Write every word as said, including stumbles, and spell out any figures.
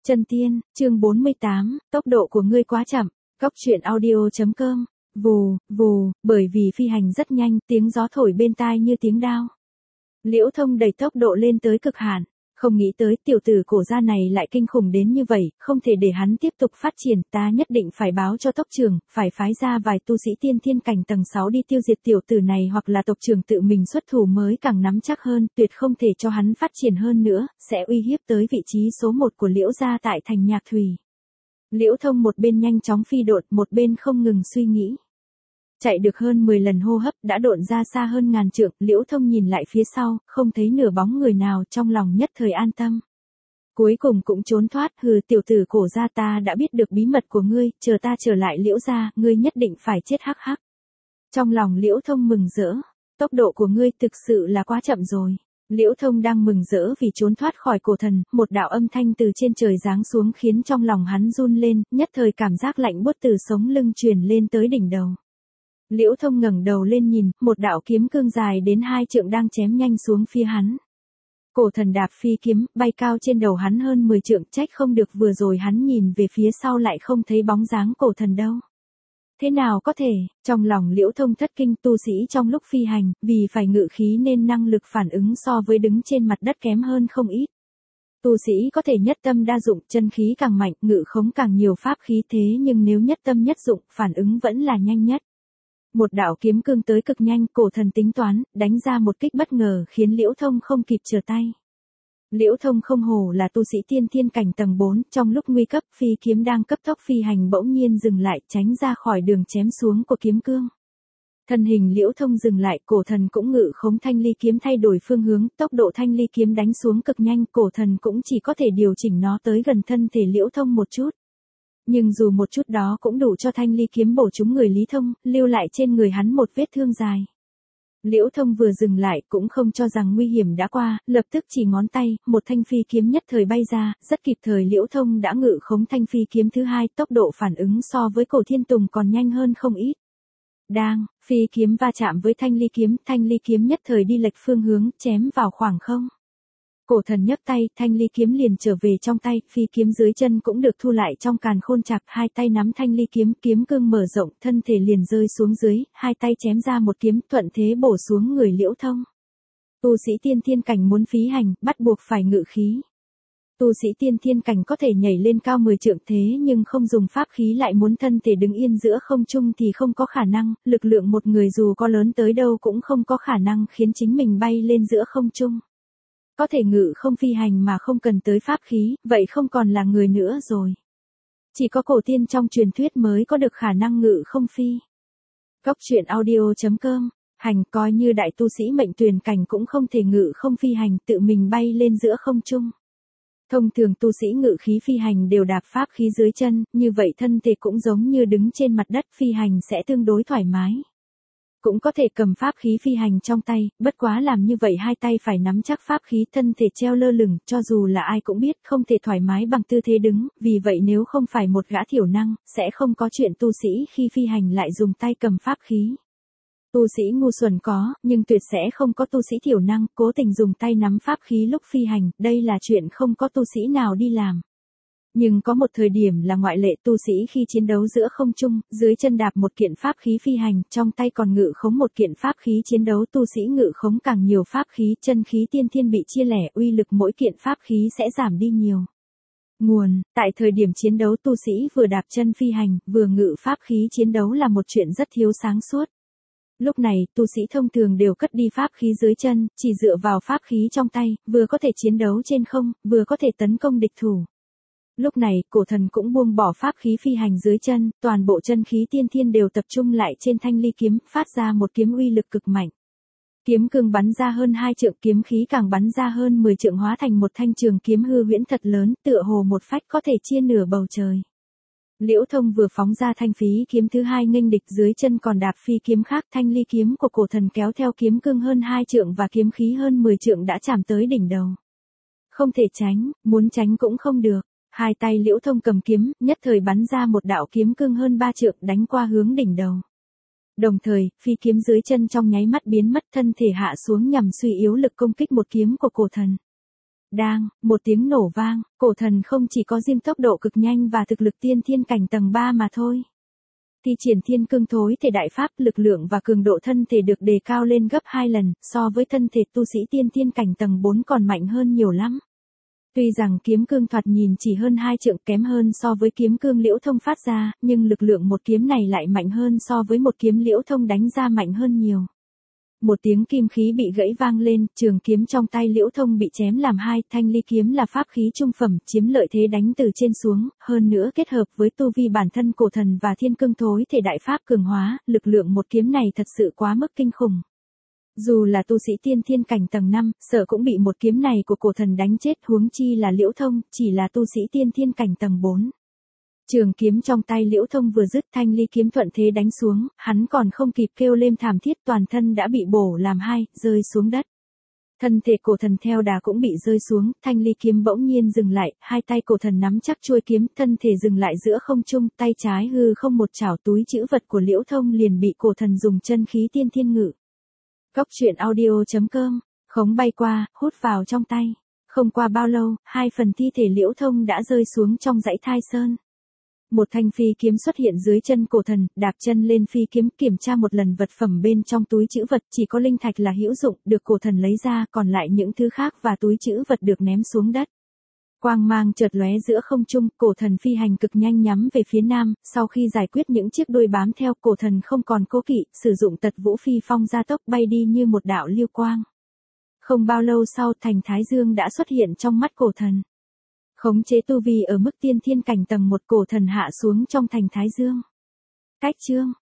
Chân tiên, chương bốn mươi tám, tốc độ của ngươi quá chậm. Cốc truyện audio chấm com. Vù, vù, bởi vì phi hành rất nhanh, tiếng gió thổi bên tai như tiếng đao. Liễu Thông đẩy tốc độ lên tới cực hạn, không nghĩ tới tiểu tử cổ gia này lại kinh khủng đến như vậy, không thể để hắn tiếp tục phát triển, ta nhất định phải báo cho tộc trưởng, phải phái ra vài tu sĩ tiên thiên cảnh tầng sáu đi tiêu diệt tiểu tử này, hoặc là tộc trưởng tự mình xuất thủ mới càng nắm chắc hơn, tuyệt không thể cho hắn phát triển hơn nữa, sẽ uy hiếp tới vị trí số một của Liễu gia tại thành Nhạc Thủy. Liễu Thông một bên nhanh chóng phi độn, một bên không ngừng suy nghĩ. Chạy được hơn mười lần hô hấp đã độn ra xa hơn ngàn trượng, Liễu Thông nhìn lại phía sau, không thấy nửa bóng người nào, trong lòng nhất thời an tâm. Cuối cùng cũng trốn thoát, hừ, tiểu tử cổ gia, ta đã biết được bí mật của ngươi, chờ ta trở lại Liễu gia, ngươi nhất định phải chết hắc hắc. Trong lòng Liễu Thông mừng rỡ, tốc độ của ngươi thực sự là quá chậm rồi. Liễu Thông đang mừng rỡ vì trốn thoát khỏi cổ thần, một đạo âm thanh từ trên trời giáng xuống khiến trong lòng hắn run lên, nhất thời cảm giác lạnh buốt từ sống lưng truyền lên tới đỉnh đầu. Liễu Thông ngẩng đầu lên nhìn, một đạo kiếm cương dài đến hai trượng đang chém nhanh xuống phía hắn. Cổ thần đạp phi kiếm, bay cao trên đầu hắn hơn mười trượng, trách không được vừa rồi hắn nhìn về phía sau lại không thấy bóng dáng cổ thần đâu. Thế nào có thể, trong lòng Liễu Thông thất kinh, tu sĩ trong lúc phi hành, vì phải ngự khí nên năng lực phản ứng so với đứng trên mặt đất kém hơn không ít. Tu sĩ có thể nhất tâm đa dụng, chân khí càng mạnh, ngự khống càng nhiều pháp khí, thế nhưng nếu nhất tâm nhất dụng, phản ứng vẫn là nhanh nhất. Một đạo kiếm cương tới cực nhanh, cổ thần tính toán, đánh ra một kích bất ngờ khiến Liễu Thông không kịp trở tay. Liễu Thông không hổ là tu sĩ tiên thiên cảnh tầng bốn, trong lúc nguy cấp, phi kiếm đang cấp tốc phi hành bỗng nhiên dừng lại, tránh ra khỏi đường chém xuống của kiếm cương. Thân hình Liễu Thông dừng lại, cổ thần cũng ngự khống thanh ly kiếm thay đổi phương hướng, tốc độ thanh ly kiếm đánh xuống cực nhanh, cổ thần cũng chỉ có thể điều chỉnh nó tới gần thân thể Liễu Thông một chút. Nhưng dù một chút đó cũng đủ cho thanh ly kiếm bổ trúng người Lý Thông, lưu lại trên người hắn một vết thương dài. Liễu Thông vừa dừng lại cũng không cho rằng nguy hiểm đã qua, lập tức chỉ ngón tay, một thanh phi kiếm nhất thời bay ra, rất kịp thời Liễu Thông đã ngự khống thanh phi kiếm thứ hai, tốc độ phản ứng so với Cổ Thiên Tùng còn nhanh hơn không ít. Đang, phi kiếm va chạm với thanh ly kiếm, thanh ly kiếm nhất thời đi lệch phương hướng, chém vào khoảng không. Cổ thần nhấc tay, thanh ly kiếm liền trở về trong tay, phi kiếm dưới chân cũng được thu lại trong càn khôn chạc, hai tay nắm thanh ly kiếm, kiếm cương mở rộng, thân thể liền rơi xuống dưới, hai tay chém ra một kiếm, thuận thế bổ xuống người Liễu Thông. Tu sĩ tiên thiên cảnh muốn phí hành, bắt buộc phải ngự khí. Tu sĩ tiên thiên cảnh có thể nhảy lên cao mười trượng, thế nhưng không dùng pháp khí lại muốn thân thể đứng yên giữa không trung thì không có khả năng, lực lượng một người dù có lớn tới đâu cũng không có khả năng khiến chính mình bay lên giữa không trung. Có thể ngự không phi hành mà không cần tới pháp khí, vậy không còn là người nữa rồi. Chỉ có cổ tiên trong truyền thuyết mới có được khả năng ngự không phi. Cốc truyện audio chấm com, hành coi như đại tu sĩ mệnh tuyền cảnh cũng không thể ngự không phi hành, tự mình bay lên giữa không trung. Thông thường tu sĩ ngự khí phi hành đều đạp pháp khí dưới chân, như vậy thân thể cũng giống như đứng trên mặt đất, phi hành sẽ tương đối thoải mái. Cũng có thể cầm pháp khí phi hành trong tay, bất quá làm như vậy hai tay phải nắm chắc pháp khí, thân thể treo lơ lửng, cho dù là ai cũng biết không thể thoải mái bằng tư thế đứng, vì vậy nếu không phải một gã thiểu năng, sẽ không có chuyện tu sĩ khi phi hành lại dùng tay cầm pháp khí. Tu sĩ ngu xuẩn có, nhưng tuyệt sẽ không có tu sĩ thiểu năng, cố tình dùng tay nắm pháp khí lúc phi hành, đây là chuyện không có tu sĩ nào đi làm. Nhưng có một thời điểm là ngoại lệ, tu sĩ khi chiến đấu giữa không trung, dưới chân đạp một kiện pháp khí phi hành, trong tay còn ngự khống một kiện pháp khí chiến đấu, tu sĩ ngự khống càng nhiều pháp khí, chân khí tiên thiên bị chia lẻ, uy lực mỗi kiện pháp khí sẽ giảm đi nhiều. Nguồn, tại thời điểm chiến đấu tu sĩ vừa đạp chân phi hành, vừa ngự pháp khí chiến đấu là một chuyện rất thiếu sáng suốt. Lúc này, tu sĩ thông thường đều cất đi pháp khí dưới chân, chỉ dựa vào pháp khí trong tay, vừa có thể chiến đấu trên không, vừa có thể tấn công địch thủ. Lúc này, cổ thần cũng buông bỏ pháp khí phi hành dưới chân, toàn bộ chân khí tiên thiên đều tập trung lại trên thanh ly kiếm, phát ra một kiếm uy lực cực mạnh. Kiếm cương bắn ra hơn hai trượng, kiếm khí càng bắn ra hơn mười trượng, hóa thành một thanh trường kiếm hư huyễn thật lớn, tựa hồ một phách có thể chia nửa bầu trời. Liễu Thông vừa phóng ra thanh phí kiếm thứ hai nghênh địch, dưới chân còn đạp phi kiếm khác, thanh ly kiếm của cổ thần kéo theo kiếm cương hơn hai trượng và kiếm khí hơn mười trượng đã chạm tới đỉnh đầu. Không thể tránh, muốn tránh cũng không được. Hai tay Liễu Thông cầm kiếm, nhất thời bắn ra một đạo kiếm cương hơn ba trượng đánh qua hướng đỉnh đầu. Đồng thời, phi kiếm dưới chân trong nháy mắt biến mất, thân thể hạ xuống nhằm suy yếu lực công kích một kiếm của cổ thần. Đang, một tiếng nổ vang, cổ thần không chỉ có riêng tốc độ cực nhanh và thực lực tiên thiên cảnh tầng ba mà thôi. Thi triển thiên cương thối thể đại pháp, lực lượng và cường độ thân thể được đề cao lên gấp hai lần, so với thân thể tu sĩ tiên thiên cảnh tầng bốn còn mạnh hơn nhiều lắm. Tuy rằng kiếm cương thoạt nhìn chỉ hơn hai trượng, kém hơn so với kiếm cương Liễu Thông phát ra, nhưng lực lượng một kiếm này lại mạnh hơn so với một kiếm Liễu Thông đánh ra mạnh hơn nhiều. Một tiếng kim khí bị gãy vang lên, trường kiếm trong tay Liễu Thông bị chém làm hai, thanh ly kiếm là pháp khí trung phẩm, chiếm lợi thế đánh từ trên xuống, hơn nữa kết hợp với tu vi bản thân cổ thần và thiên cương thối thể đại pháp cường hóa, lực lượng một kiếm này thật sự quá mức kinh khủng. Dù là tu sĩ tiên thiên cảnh tầng năm, sợ cũng bị một kiếm này của cổ thần đánh chết, huống chi là Liễu Thông, chỉ là tu sĩ tiên thiên cảnh tầng bốn. Trường kiếm trong tay Liễu Thông vừa dứt, thanh ly kiếm thuận thế đánh xuống, hắn còn không kịp kêu lên thảm thiết, toàn thân đã bị bổ làm hai, rơi xuống đất. Thân thể cổ thần theo đà cũng bị rơi xuống, thanh ly kiếm bỗng nhiên dừng lại, hai tay cổ thần nắm chắc chuôi kiếm, thân thể dừng lại giữa không trung, tay trái hư không một chảo, túi trữ vật của Liễu Thông liền bị cổ thần dùng chân khí tiên thiên ngự. Góc truyện audio chấm com, khống bay qua, hút vào trong tay. Không qua bao lâu, hai phần thi thể Liễu Thông đã rơi xuống trong dãy thai sơn. Một thanh phi kiếm xuất hiện dưới chân cổ thần, đạp chân lên phi kiếm, kiểm tra một lần vật phẩm bên trong túi trữ vật, chỉ có linh thạch là hữu dụng, được cổ thần lấy ra, còn lại những thứ khác và túi trữ vật được ném xuống đất. Quang mang chợt lóe giữa không trung, cổ thần phi hành cực nhanh nhắm về phía nam, sau khi giải quyết những chiếc đuôi bám theo, cổ thần không còn cố kỵ, sử dụng tật vũ phi phong gia tốc bay đi như một đạo lưu quang. Không bao lâu sau, thành Thái Dương đã xuất hiện trong mắt cổ thần. Khống chế tu vi ở mức tiên thiên cảnh tầng một, cổ thần hạ xuống trong thành Thái Dương. Cách chương